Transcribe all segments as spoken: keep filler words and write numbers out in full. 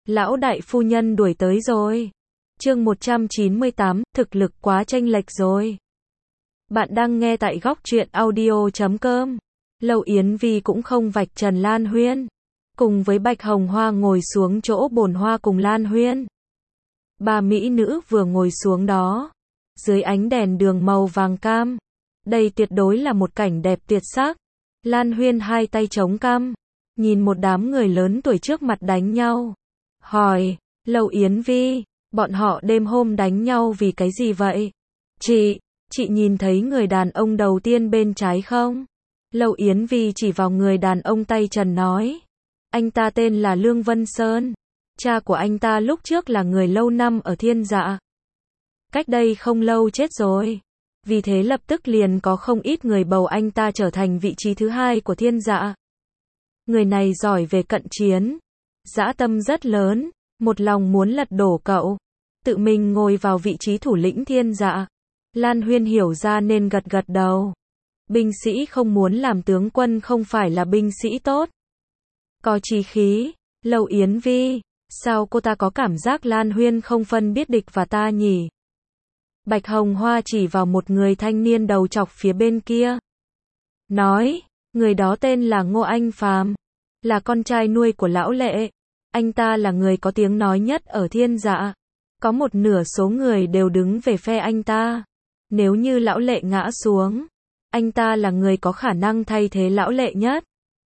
Lão đại phu nhân đuổi tới rồi. Chương một trăm chín mươi tám, thực lực quá chênh lệch rồi. Bạn đang nghe tại góc truyện audio chấm com. Lâu Yến Vi cũng không vạch trần Lan Huyên. Cùng với Bạch Hồng Hoa ngồi xuống chỗ bồn hoa cùng Lan Huyên. Ba mỹ nữ vừa ngồi xuống đó. Dưới ánh đèn đường màu vàng cam. Đây tuyệt đối là một cảnh đẹp tuyệt sắc. Lan Huyên hai tay chống cằm. Nhìn một đám người lớn tuổi trước mặt đánh nhau. Hỏi, Lâu Yến Vi, bọn họ đêm hôm đánh nhau vì cái gì vậy? Chị, chị nhìn thấy người đàn ông đầu tiên bên trái không? Lâu Yến Vi chỉ vào người đàn ông tay trần nói. Anh ta tên là Lương Vân Sơn. Cha của anh ta lúc trước là người lâu năm ở Thiên Dạ. Cách đây không lâu chết rồi. Vì thế lập tức liền có không ít người bầu anh ta trở thành vị trí thứ hai của Thiên Dạ. Người này giỏi về cận chiến. Dã tâm rất lớn, một lòng muốn lật đổ cậu. Tự mình ngồi vào vị trí thủ lĩnh Thiên Dạ. Lan Huyên hiểu ra nên gật gật đầu. Binh sĩ không muốn làm tướng quân không phải là binh sĩ tốt. Có chí khí. Lâu Yến Vi, sao cô ta có cảm giác Lan Huyên không phân biết địch và ta nhỉ? Bạch Hồng Hoa chỉ vào một người thanh niên đầu chọc phía bên kia. Nói, người đó tên là Ngô Anh Phàm, là con trai nuôi của lão Lệ. Anh ta là người có tiếng nói nhất ở Thiên Dạ. Có một nửa số người đều đứng về phe anh ta. Nếu như lão Lệ ngã xuống, anh ta là người có khả năng thay thế lão Lệ nhất.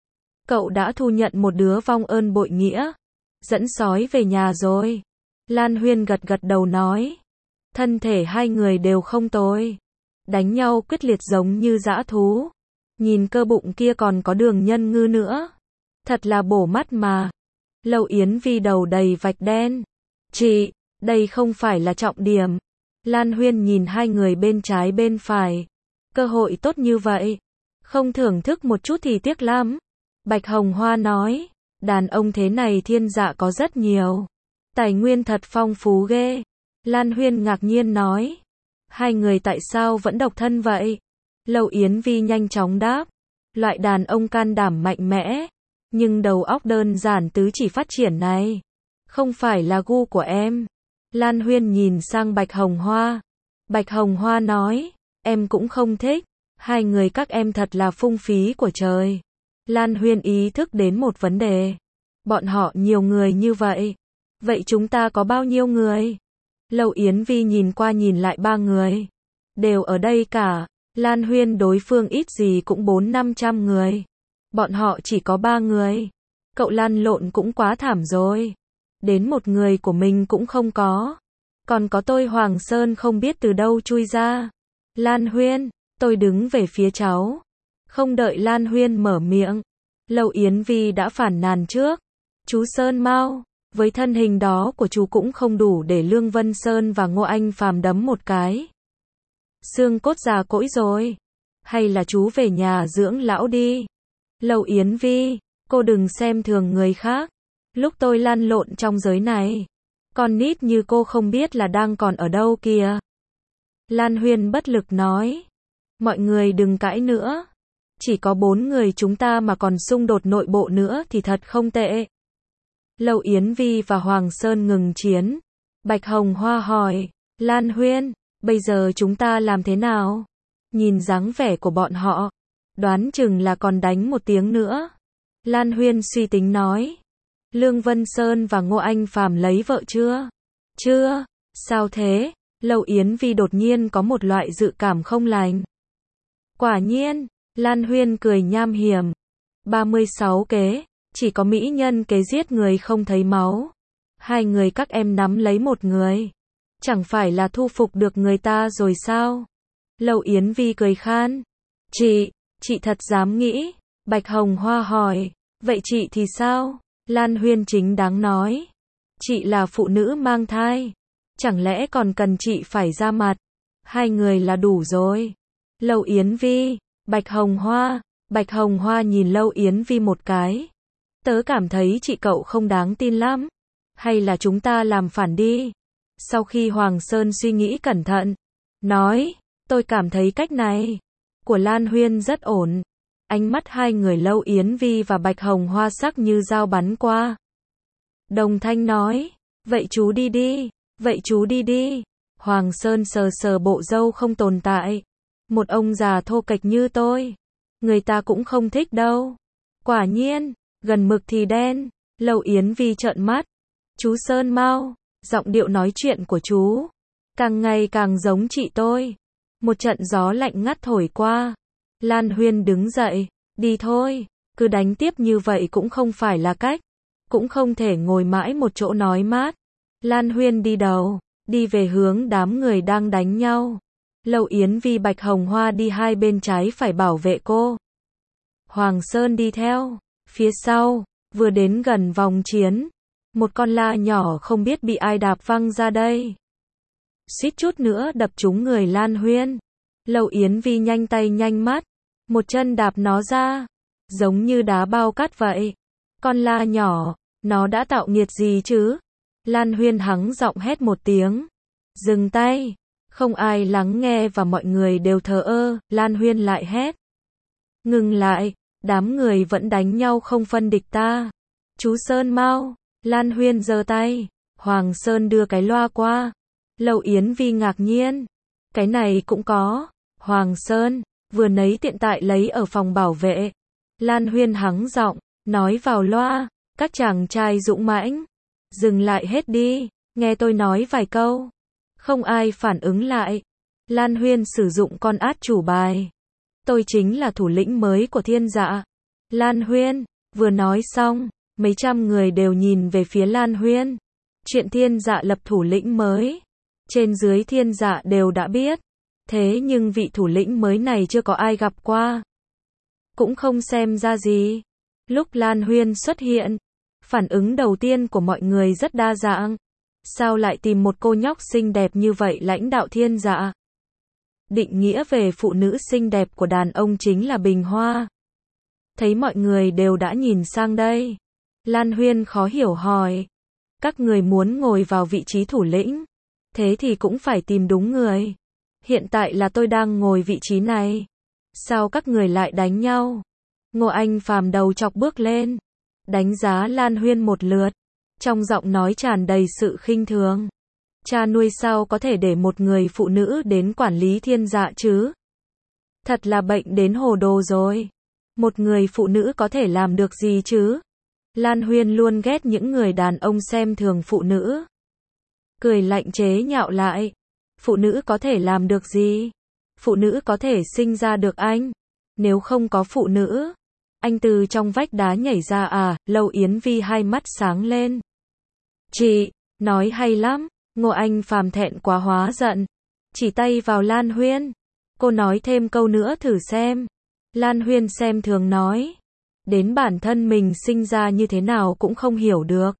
Cậu đã thu nhận một đứa vong ơn bội nghĩa. Dẫn sói về nhà rồi. Lan Huyên gật gật đầu nói. Thân thể hai người đều không tồi. Đánh nhau quyết liệt giống như dã thú. Nhìn cơ bụng kia còn có đường nhân ngư nữa. Thật là bổ mắt mà. Lâu Yến Vi đầu đầy vạch đen. Chị, đây không phải là trọng điểm. Lan Huyên nhìn hai người bên trái bên phải. Cơ hội tốt như vậy. Không thưởng thức một chút thì tiếc lắm. Bạch Hồng Hoa nói. Đàn ông thế này Thiên Dạ có rất nhiều. Tài nguyên thật phong phú ghê. Lan Huyên ngạc nhiên nói. Hai người tại sao vẫn độc thân vậy? Lâu Yến Vi nhanh chóng đáp. Loại đàn ông can đảm mạnh mẽ. Nhưng đầu óc đơn giản tứ chỉ phát triển này. Không phải là gu của em. Lan Huyên nhìn sang Bạch Hồng Hoa. Bạch Hồng Hoa nói. Em cũng không thích. Hai người các em thật là phung phí của trời. Lan Huyên ý thức đến một vấn đề. Bọn họ nhiều người như vậy. Vậy chúng ta có bao nhiêu người? Lâu Yến Vi nhìn qua nhìn lại ba người. Đều ở đây cả. Lan Huyên đối phương ít gì cũng bốn năm trăm người. Bọn họ chỉ có ba người. Cậu lăn lộn cũng quá thảm rồi. Đến một người của mình cũng không có. Còn có tôi Hoàng Sơn không biết từ đâu chui ra. Lan Huyên, tôi đứng về phía cháu. Không đợi Lan Huyên mở miệng. Lâu Yến Vi đã phản nàn trước. Chú Sơn mau. Với thân hình đó của chú cũng không đủ để Lương Vân Sơn và Ngô Anh Phàm đấm một cái. Xương cốt già cỗi rồi. Hay là chú về nhà dưỡng lão đi. Lâu Yến Vi, cô đừng xem thường người khác. Lúc tôi lăn lộn trong giới này, con nít như cô không biết là đang còn ở đâu kìa. Lan Huyên bất lực nói. Mọi người đừng cãi nữa. Chỉ có bốn người chúng ta mà còn xung đột nội bộ nữa thì thật không tệ. Lâu Yến Vi và Hoàng Sơn ngừng chiến. Bạch Hồng Hoa hỏi. Lan Huyên, bây giờ chúng ta làm thế nào? Nhìn dáng vẻ của bọn họ. Đoán chừng là còn đánh một tiếng nữa. Lan Huyên suy tính nói. Lương Vân Sơn và Ngô Anh Phàm lấy vợ chưa? Chưa. Sao thế? Lâu Yến Vi đột nhiên có một loại dự cảm không lành. Quả nhiên. Lan Huyên cười nham hiểm. ba mươi sáu kế. Chỉ có mỹ nhân kế giết người không thấy máu. Hai người các em nắm lấy một người. Chẳng phải là thu phục được người ta rồi sao? Lâu Yến Vi cười khan. Chị, chị thật dám nghĩ. Bạch Hồng Hoa hỏi. Vậy chị thì sao? Lan Huyên chính đáng nói. Chị là phụ nữ mang thai. Chẳng lẽ còn cần chị phải ra mặt? Hai người là đủ rồi. Lâu Yến Vi, Bạch Hồng Hoa. Bạch Hồng Hoa nhìn Lâu Yến Vi một cái. Tớ cảm thấy chị cậu không đáng tin lắm. Hay là chúng ta làm phản đi? Sau khi Hoàng Sơn suy nghĩ cẩn thận, nói, tôi cảm thấy cách này của Lan Huyên rất ổn. Ánh mắt hai người Lâu Yến Vi và Bạch Hồng Hoa sắc như dao bắn qua. Đồng thanh nói, vậy chú đi đi, vậy chú đi đi. Hoàng Sơn sờ sờ bộ râu không tồn tại. Một ông già thô kệch như tôi, người ta cũng không thích đâu. Quả nhiên, gần mực thì đen. Lâu Yến Vi trợn mắt. Chú Sơn mau, giọng điệu nói chuyện của chú càng ngày càng giống chị tôi. Một trận gió lạnh ngắt thổi qua. Lan Huyên đứng dậy, đi thôi, cứ đánh tiếp như vậy cũng không phải là cách, cũng không thể ngồi mãi một chỗ nói mát. Lan Huyên đi đầu, đi về hướng đám người đang đánh nhau. Lâu Yến Vi Bạch Hồng Hoa đi hai bên trái phải bảo vệ cô. Hoàng Sơn đi theo, phía sau, vừa đến gần vòng chiến, một con la nhỏ không biết bị ai đạp văng ra đây. Suýt chút nữa đập trúng người Lan Huyên. Lâu Yến Vi nhanh tay nhanh mắt, một chân đạp nó ra, giống như đá bao cát vậy. Con la nhỏ, nó đã tạo nghiệt gì chứ? Lan Huyên hắng giọng hét một tiếng. Dừng tay. Không ai lắng nghe và mọi người đều thờ ơ. Lan Huyên lại hét. Ngừng lại, đám người vẫn đánh nhau không phân địch ta. Chú Sơn mau. Lan Huyên giơ tay. Hoàng Sơn đưa cái loa qua. Lâu Yến Vi ngạc nhiên. Cái này cũng có. Hoàng Sơn, vừa nấy tiện tại lấy ở phòng bảo vệ. Lan Huyên hắng giọng, nói vào loa. Các chàng trai dũng mãnh, dừng lại hết đi, nghe tôi nói vài câu. Không ai phản ứng lại. Lan Huyên sử dụng con át chủ bài. Tôi chính là thủ lĩnh mới của Thiên Dạ. Lan Huyên, vừa nói xong, mấy trăm người đều nhìn về phía Lan Huyên. Chuyện Thiên Dạ lập thủ lĩnh mới, trên dưới Thiên Dạ đều đã biết. Thế nhưng vị thủ lĩnh mới này chưa có ai gặp qua, cũng không xem ra gì. Lúc Lan Huyên xuất hiện, phản ứng đầu tiên của mọi người rất đa dạng. Sao lại tìm một cô nhóc xinh đẹp như vậy lãnh đạo Thiên Dạ? Định nghĩa về phụ nữ xinh đẹp của đàn ông chính là bình hoa. Thấy mọi người đều đã nhìn sang đây, Lan Huyên khó hiểu hỏi. Các người muốn ngồi vào vị trí thủ lĩnh, thế thì cũng phải tìm đúng người. Hiện tại là tôi đang ngồi vị trí này. Sao các người lại đánh nhau? Ngô Anh Phàm đầu chọc bước lên, đánh giá Lan Huyên một lượt, trong giọng nói tràn đầy sự khinh thường. Cha nuôi sao có thể để một người phụ nữ đến quản lý Thiên Dạ chứ? Thật là bệnh đến hồ đồ rồi. Một người phụ nữ có thể làm được gì chứ? Lan Huyên luôn ghét những người đàn ông xem thường phụ nữ. Cười lạnh chế nhạo lại. Phụ nữ có thể làm được gì? Phụ nữ có thể sinh ra được anh. Nếu không có phụ nữ, anh từ trong vách đá nhảy ra à? Lâu Yến Vi hai mắt sáng lên. Chị, nói hay lắm. Ngô Anh Phàm thẹn quá hóa giận, chỉ tay vào Lan Huyên. Cô nói thêm câu nữa thử xem. Lan Huyên xem thường nói. Đến bản thân mình sinh ra như thế nào cũng không hiểu được.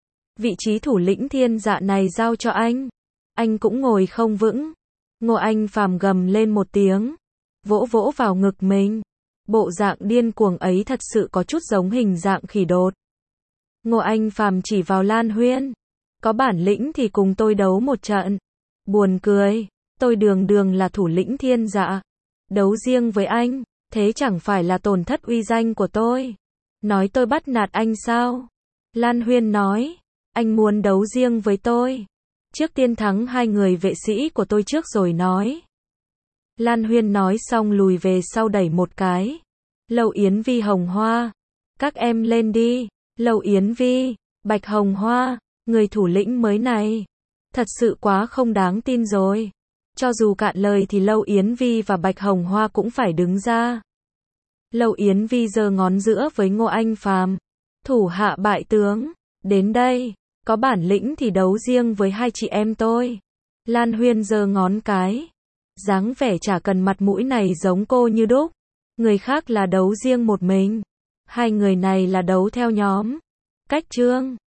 Vị trí thủ lĩnh Thiên Dạ này giao cho anh, anh cũng ngồi không vững. Ngô Anh Phàm gầm lên một tiếng, vỗ vỗ vào ngực mình. Bộ dạng điên cuồng ấy thật sự có chút giống hình dạng khỉ đột. Ngô Anh Phàm chỉ vào Lan Huyên. Có bản lĩnh thì cùng tôi đấu một trận. Buồn cười, tôi đường đường là thủ lĩnh Thiên Dạ. Đấu riêng với anh, thế chẳng phải là tổn thất uy danh của tôi. Nói tôi bắt nạt anh sao? Lan Huyên nói, anh muốn đấu riêng với tôi. Trước tiên thắng hai người vệ sĩ của tôi trước rồi nói. Lan Huyên nói xong lùi về sau đẩy một cái. Lâu Yến Vi Hồng Hoa, các em lên đi. Lâu Yến Vi, Bạch Hồng Hoa, người thủ lĩnh mới này, thật sự quá không đáng tin rồi. Cho dù cạn lời thì Lâu Yến Vi và Bạch Hồng Hoa cũng phải đứng ra. Lâu Yến Vi giơ ngón giữa với Ngô Anh Phàm. Thủ hạ bại tướng, đến đây, có bản lĩnh thì đấu riêng với hai chị em tôi. Lan Huyên giơ ngón cái. Dáng vẻ chả cần mặt mũi này giống cô như đúc. Người khác là đấu riêng một mình, hai người này là đấu theo nhóm. Cách trương.